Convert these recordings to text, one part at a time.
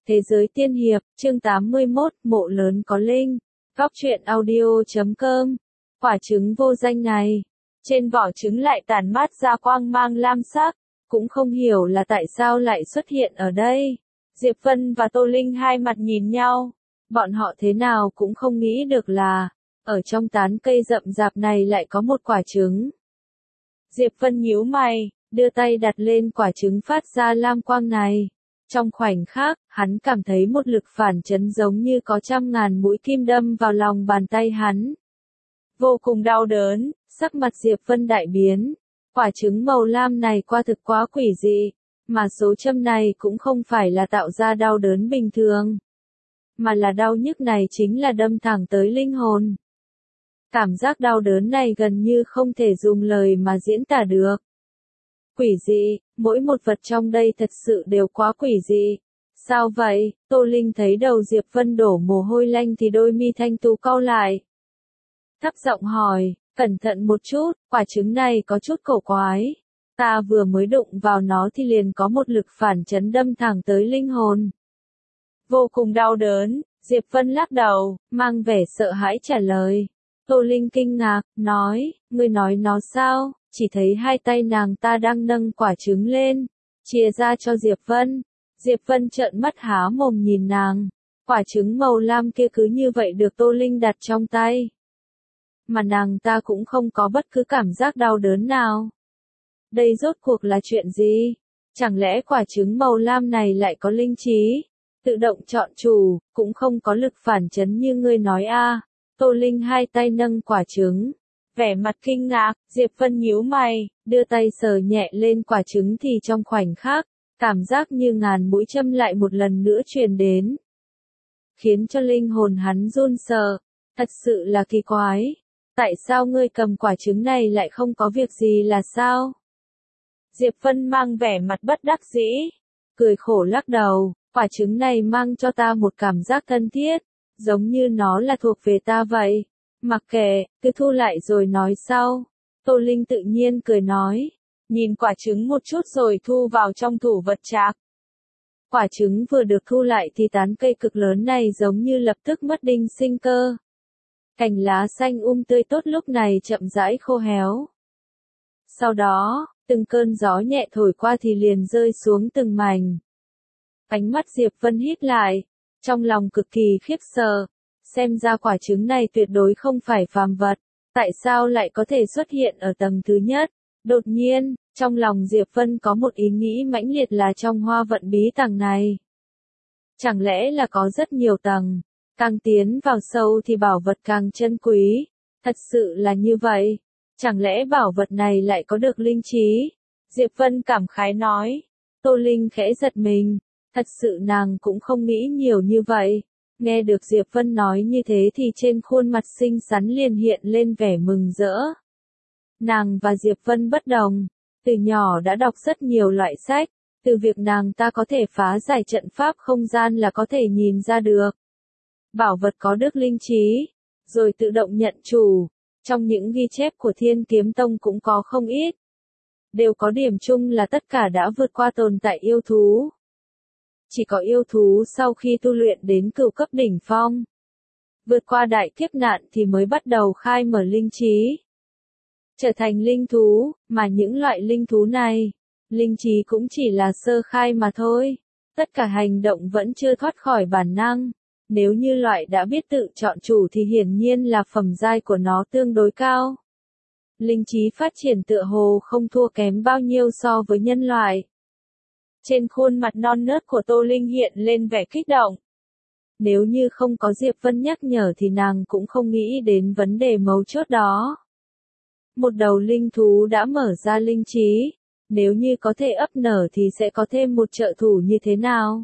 Thế giới tiên hiệp, chương 81, mộ lớn có linh. Góc truyện audio.com. Quả trứng vô danh này, trên vỏ trứng lại tản mát ra quang mang lam sắc, cũng không hiểu là tại sao lại xuất hiện ở đây. Diệp Vân và Tô Linh hai mặt nhìn nhau, bọn họ thế nào cũng không nghĩ được là, ở trong tán cây rậm rạp này lại có một quả trứng. Diệp Vân nhíu mày, đưa tay đặt lên quả trứng phát ra lam quang này. Trong khoảnh khắc, hắn cảm thấy một lực phản chấn giống như có trăm ngàn mũi kim đâm vào lòng bàn tay hắn. Vô cùng đau đớn, sắc mặt Diệp Vân đại biến. Quả trứng màu lam này quả thực quá quỷ dị, mà số châm này cũng không phải là tạo ra đau đớn bình thường, mà là đau nhức này chính là đâm thẳng tới linh hồn. Cảm giác đau đớn này gần như không thể dùng lời mà diễn tả được. Quỷ dị, mỗi một vật trong đây thật sự đều quá quỷ dị. Sao vậy? Tô Linh thấy đầu Diệp Vân đổ mồ hôi lạnh thì đôi mi thanh tú cau lại. Thấp giọng hỏi, cẩn thận một chút, quả trứng này có chút cổ quái. Ta vừa mới đụng vào nó thì liền có một lực phản chấn đâm thẳng tới linh hồn. Vô cùng đau đớn, Diệp Vân lắc đầu, mang vẻ sợ hãi trả lời. Tô Linh kinh ngạc, nói, ngươi nói nó sao? Chỉ thấy hai tay nàng ta đang nâng quả trứng lên, chia ra cho Diệp Vân. Diệp Vân trợn mắt há mồm nhìn nàng. Quả trứng màu lam kia cứ như vậy được Tô Linh đặt trong tay, mà nàng ta cũng không có bất cứ cảm giác đau đớn nào. Đây rốt cuộc là chuyện gì? Chẳng lẽ quả trứng màu lam này lại có linh trí, tự động chọn chủ, cũng không có lực phản chấn như ngươi nói a? Tô Linh hai tay nâng quả trứng, vẻ mặt kinh ngạc. Diệp Vân nhíu mày, đưa tay sờ nhẹ lên quả trứng thì trong khoảnh khắc, cảm giác như ngàn mũi châm lại một lần nữa truyền đến, khiến cho linh hồn hắn run sợ. Thật sự là kỳ quái. Tại sao ngươi cầm quả trứng này lại không có việc gì là sao? Diệp Vân mang vẻ mặt bất đắc dĩ, cười khổ lắc đầu. Quả trứng này mang cho ta một cảm giác thân thiết, giống như nó là thuộc về ta vậy. Mặc kệ, cứ thu lại rồi nói sau. Tô Linh tự nhiên cười nói, nhìn quả trứng một chút rồi thu vào trong tủ vật trạc. Quả trứng vừa được thu lại thì tán cây cực lớn này giống như lập tức mất đi sinh cơ. Cành lá xanh tươi tốt lúc này chậm rãi khô héo. Sau đó, từng cơn gió nhẹ thổi qua thì liền rơi xuống từng mảnh. Ánh mắt Diệp Vân hít lại, trong lòng cực kỳ khiếp sợ. Xem ra quả trứng này tuyệt đối không phải phàm vật. Tại sao lại có thể xuất hiện ở tầng thứ nhất? Đột nhiên, trong lòng Diệp Vân có một ý nghĩ mãnh liệt là trong hoa vận bí tầng này, chẳng lẽ là có rất nhiều tầng, càng tiến vào sâu thì bảo vật càng chân quý. Thật sự là như vậy. Chẳng lẽ bảo vật này lại có được linh trí? Diệp Vân cảm khái nói. Tô Linh khẽ giật mình. Thật sự nàng cũng không nghĩ nhiều như vậy. Nghe được Diệp Vân nói như thế thì trên khuôn mặt xinh xắn liền hiện lên vẻ mừng rỡ. Nàng và Diệp Vân bất đồng. Từ nhỏ đã đọc rất nhiều loại sách. Từ việc nàng ta có thể phá giải trận pháp không gian là có thể nhìn ra được. Bảo vật có được linh trí, rồi tự động nhận chủ. Trong những ghi chép của Thiên Kiếm Tông cũng có không ít. Đều có điểm chung là tất cả đã vượt qua tồn tại yêu thú. Chỉ có yêu thú sau khi tu luyện đến cửu cấp đỉnh phong, vượt qua đại kiếp nạn thì mới bắt đầu khai mở linh trí, trở thành linh thú, mà những loại linh thú này, linh trí cũng chỉ là sơ khai mà thôi. Tất cả hành động vẫn chưa thoát khỏi bản năng. Nếu như loại đã biết tự chọn chủ thì hiển nhiên là phẩm giai của nó tương đối cao. Linh trí phát triển tựa hồ không thua kém bao nhiêu so với nhân loại. Trên khuôn mặt non nớt của Tô Linh hiện lên vẻ kích động. Nếu như không có Diệp Vân nhắc nhở thì nàng cũng không nghĩ đến vấn đề mấu chốt đó. Một đầu linh thú đã mở ra linh trí, nếu như có thể ấp nở thì sẽ có thêm một trợ thủ như thế nào?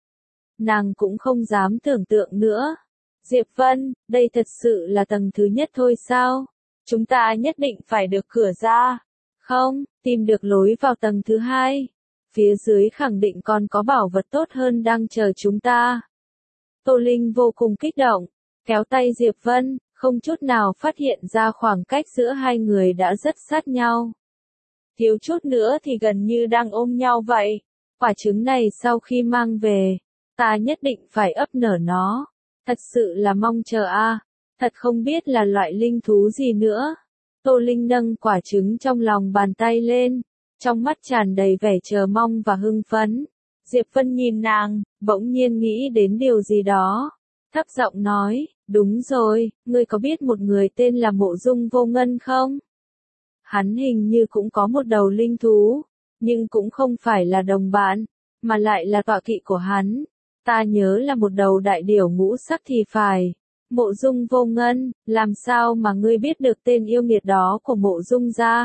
Nàng cũng không dám tưởng tượng nữa. Diệp Vân, đây thật sự là tầng thứ nhất thôi sao? Chúng ta nhất định phải được cửa ra. Không, tìm được lối vào tầng thứ hai. Phía dưới khẳng định còn có bảo vật tốt hơn đang chờ chúng ta. Tô Linh vô cùng kích động, kéo tay Diệp Vân, không chút nào phát hiện ra khoảng cách giữa hai người đã rất sát nhau. Thiếu chút nữa thì gần như đang ôm nhau vậy. Quả trứng này sau khi mang về, Ta nhất định phải ấp nở nó. Thật sự là mong chờ a. Thật không biết là loại linh thú gì nữa. Tô Linh nâng quả trứng trong lòng bàn tay lên, trong mắt tràn đầy vẻ chờ mong và hưng phấn. Diệp Vân nhìn nàng, bỗng nhiên nghĩ đến điều gì đó. Thấp giọng nói, đúng rồi, ngươi có biết một người tên là Mộ Dung Vô Ngân không? Hắn hình như cũng có một đầu linh thú, nhưng cũng không phải là đồng bạn, mà lại là tọa kỵ của hắn. Ta nhớ là một đầu đại điểu ngũ sắc thì phải. Mộ Dung Vô Ngân, làm sao mà ngươi biết được tên yêu nghiệt đó của Mộ Dung gia?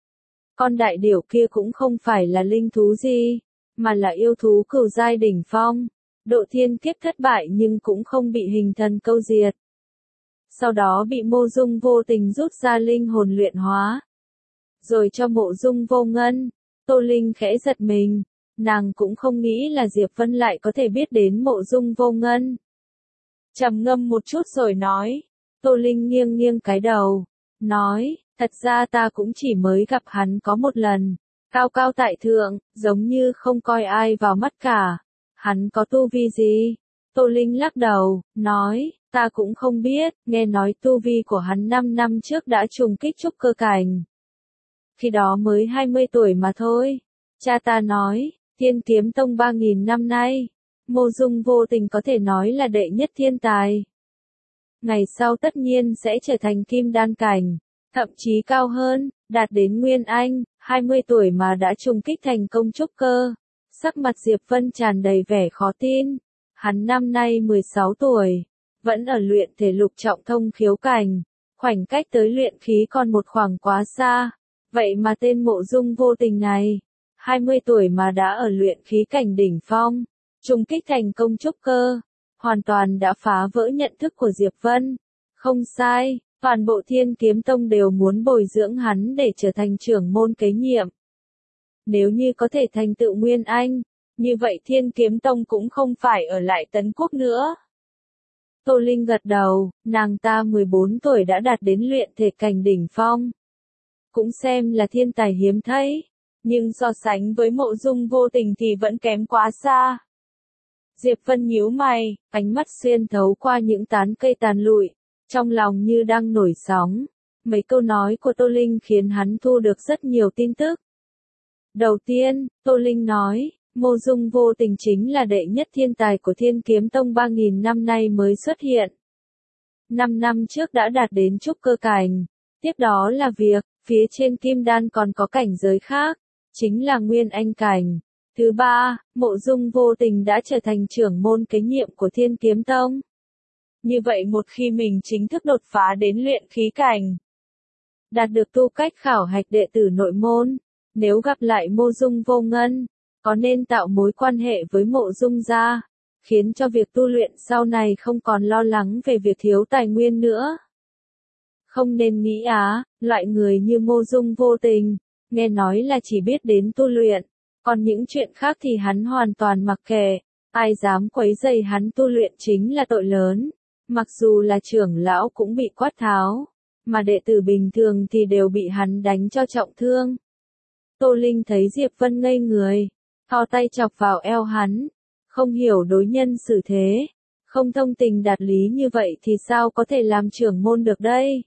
Con đại điểu kia cũng không phải là linh thú gì, mà là yêu thú cửu giai đỉnh phong. Độ thiên kiếp thất bại nhưng cũng không bị hình thần câu diệt. Sau đó bị Mộ Dung vô tình rút ra linh hồn luyện hóa. Rồi cho Mộ Dung Vô Ngân. Tô Linh khẽ giật mình. Nàng cũng không nghĩ là Diệp Vân lại có thể biết đến Mộ Dung Vô Ngân. Trầm ngâm một chút rồi nói. Tô Linh nghiêng nghiêng cái đầu. Nói, thật ra ta cũng chỉ mới gặp hắn có một lần. Cao cao tại thượng, giống như không coi ai vào mắt cả. Hắn có tu vi gì? Tô Linh lắc đầu, nói, ta cũng không biết, nghe nói tu vi của hắn 5 năm trước đã trùng kích trúc cơ cảnh. Khi đó mới 20 tuổi mà thôi. Cha ta nói, Thiên Kiếm Tông 3.000 năm nay, Mộ Dung vô tình có thể nói là đệ nhất thiên tài. Ngày sau tất nhiên sẽ trở thành kim đan cảnh, thậm chí cao hơn, đạt đến Nguyên Anh, 20 tuổi mà đã trùng kích thành công trúc cơ. Sắc mặt Diệp Vân tràn đầy vẻ khó tin. Hắn năm nay 16 tuổi, vẫn ở luyện thể lục trọng thông khiếu cảnh, khoảnh cách tới luyện khí còn một khoảng quá xa. Vậy mà tên Mộ Dung vô tình này, 20 tuổi mà đã ở luyện khí cảnh đỉnh phong, trùng kích thành công trúc cơ, hoàn toàn đã phá vỡ nhận thức của Diệp Vân. Không sai, toàn bộ Thiên Kiếm Tông đều muốn bồi dưỡng hắn để trở thành trưởng môn kế nhiệm. Nếu như có thể thành tựu Nguyên Anh, như vậy Thiên Kiếm Tông cũng không phải ở lại Tấn Quốc nữa. Tô Linh gật đầu, nàng ta 14 tuổi đã đạt đến luyện thể cảnh đỉnh phong. Cũng xem là thiên tài hiếm thấy, nhưng so sánh với Mộ Dung vô tình thì vẫn kém quá xa. Diệp Vân nhíu mày, ánh mắt xuyên thấu qua những tán cây tàn lụi, trong lòng như đang nổi sóng. Mấy câu nói của Tô Linh khiến hắn thu được rất nhiều tin tức. Đầu tiên, Tô Linh nói, Mộ Dung vô tình chính là đệ nhất thiên tài của Thiên Kiếm Tông 3.000 năm nay mới xuất hiện. 5 năm trước đã đạt đến trúc cơ cảnh. Tiếp đó là việc, phía trên kim đan còn có cảnh giới khác, chính là Nguyên Anh cảnh. Thứ ba, Mộ Dung vô tình đã trở thành trưởng môn kế nhiệm của Thiên Kiếm Tông. Như vậy một khi mình chính thức đột phá đến luyện khí cảnh, đạt được tư cách khảo hạch đệ tử nội môn, nếu gặp lại Mộ Dung Vô Ngân, có nên tạo mối quan hệ với Mộ Dung gia, khiến cho việc tu luyện sau này không còn lo lắng về việc thiếu tài nguyên nữa. Không nên nghĩ loại người như Mộ Dung vô tình, nghe nói là chỉ biết đến tu luyện, còn những chuyện khác thì hắn hoàn toàn mặc kệ, ai dám quấy rầy hắn tu luyện chính là tội lớn. Mặc dù là trưởng lão cũng bị quát tháo, mà đệ tử bình thường thì đều bị hắn đánh cho trọng thương. Tô Linh thấy Diệp Vân ngây người, thò tay chọc vào eo hắn, không hiểu đối nhân xử thế, không thông tình đạt lý như vậy thì sao có thể làm trưởng môn được đây?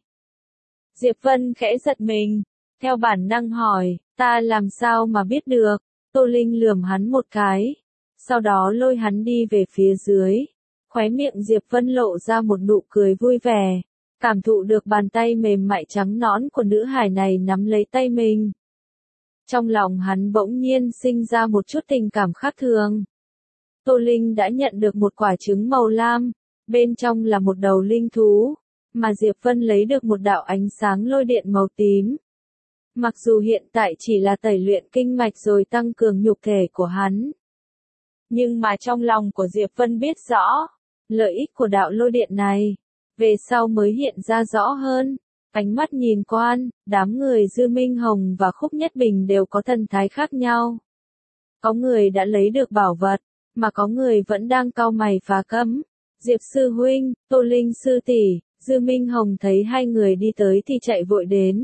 Diệp Vân khẽ giật mình, theo bản năng hỏi, ta làm sao mà biết được? Tô Linh lườm hắn một cái, sau đó lôi hắn đi về phía dưới. Khóe miệng Diệp Vân lộ ra một nụ cười vui vẻ, cảm thụ được bàn tay mềm mại trắng nõn của nữ hài này nắm lấy tay mình. Trong lòng hắn bỗng nhiên sinh ra một chút tình cảm khác thường. Tô Linh đã nhận được một quả trứng màu lam, bên trong là một đầu linh thú, mà Diệp Vân lấy được một đạo ánh sáng lôi điện màu tím. Mặc dù hiện tại chỉ là tẩy luyện kinh mạch rồi tăng cường nhục thể của hắn, nhưng mà trong lòng của Diệp Vân biết rõ lợi ích của đạo lôi điện này, về sau mới hiện ra rõ hơn. Ánh mắt nhìn quan, đám người Dư Minh Hồng và Khúc Nhất Bình đều có thần thái khác nhau. Có người đã lấy được bảo vật, mà có người vẫn đang cau mày phá cấm. Diệp sư huynh, Tô Linh sư tỷ, Dư Minh Hồng thấy hai người đi tới thì chạy vội đến.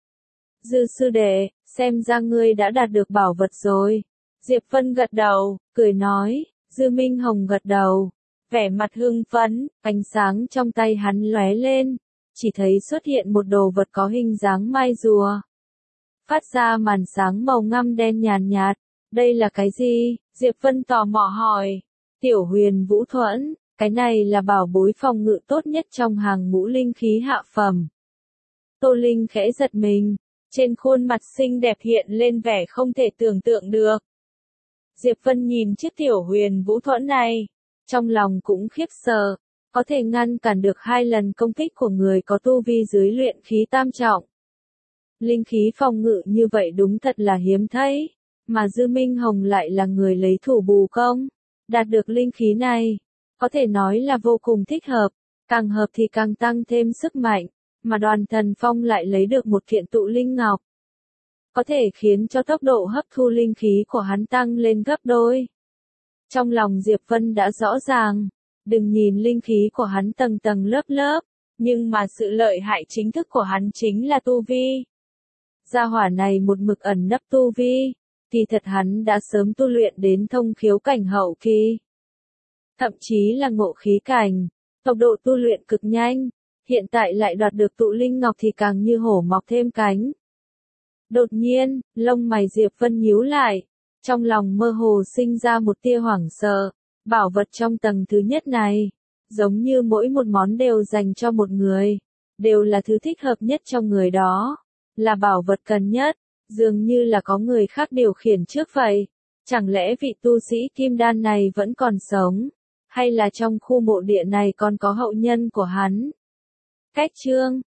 Dư sư đệ, xem ra ngươi đã đạt được bảo vật rồi. Diệp Vân gật đầu, cười nói, Dư Minh Hồng gật đầu, vẻ mặt hưng phấn, ánh sáng trong tay hắn lóe lên, chỉ thấy xuất hiện một đồ vật có hình dáng mai rùa. Phát ra màn sáng màu ngăm đen nhàn nhạt. Đây là cái gì? Diệp Vân tò mò hỏi. Tiểu Huyền Vũ Thuẫn, cái này là bảo bối phòng ngự tốt nhất trong hàng ngũ linh khí hạ phẩm. Tô Linh khẽ giật mình, trên khuôn mặt xinh đẹp hiện lên vẻ không thể tưởng tượng được. Diệp Vân nhìn chiếc Tiểu Huyền Vũ Thuẫn này, trong lòng cũng khiếp sợ, có thể ngăn cản được 2 lần công kích của người có tu vi dưới luyện khí tam trọng. Linh khí phòng ngự như vậy đúng thật là hiếm thấy, mà Dư Minh Hồng lại là người lấy thủ bù công, đạt được linh khí này, có thể nói là vô cùng thích hợp, càng hợp thì càng tăng thêm sức mạnh, mà Đoàn Thần Phong lại lấy được một kiện tụ linh ngọc, có thể khiến cho tốc độ hấp thu linh khí của hắn tăng lên gấp đôi. Trong lòng Diệp Vân đã rõ ràng, đừng nhìn linh khí của hắn tầng tầng lớp lớp, nhưng mà sự lợi hại chính thức của hắn chính là tu vi. Gia hỏa này một mực ẩn nấp tu vi, kỳ thật hắn đã sớm tu luyện đến thông khiếu cảnh hậu kỳ. Thậm chí là ngộ khí cảnh, tốc độ tu luyện cực nhanh, hiện tại lại đoạt được tụ linh ngọc thì càng như hổ mọc thêm cánh. Đột nhiên, lông mày Diệp Vân nhíu lại, trong lòng mơ hồ sinh ra một tia hoảng sợ, bảo vật trong tầng thứ nhất này, giống như mỗi một món đều dành cho một người, đều là thứ thích hợp nhất trong người đó, là bảo vật cần nhất, dường như là có người khác điều khiển trước vậy. Chẳng lẽ vị tu sĩ kim đan này vẫn còn sống, hay là trong khu mộ địa này còn có hậu nhân của hắn? Cách chương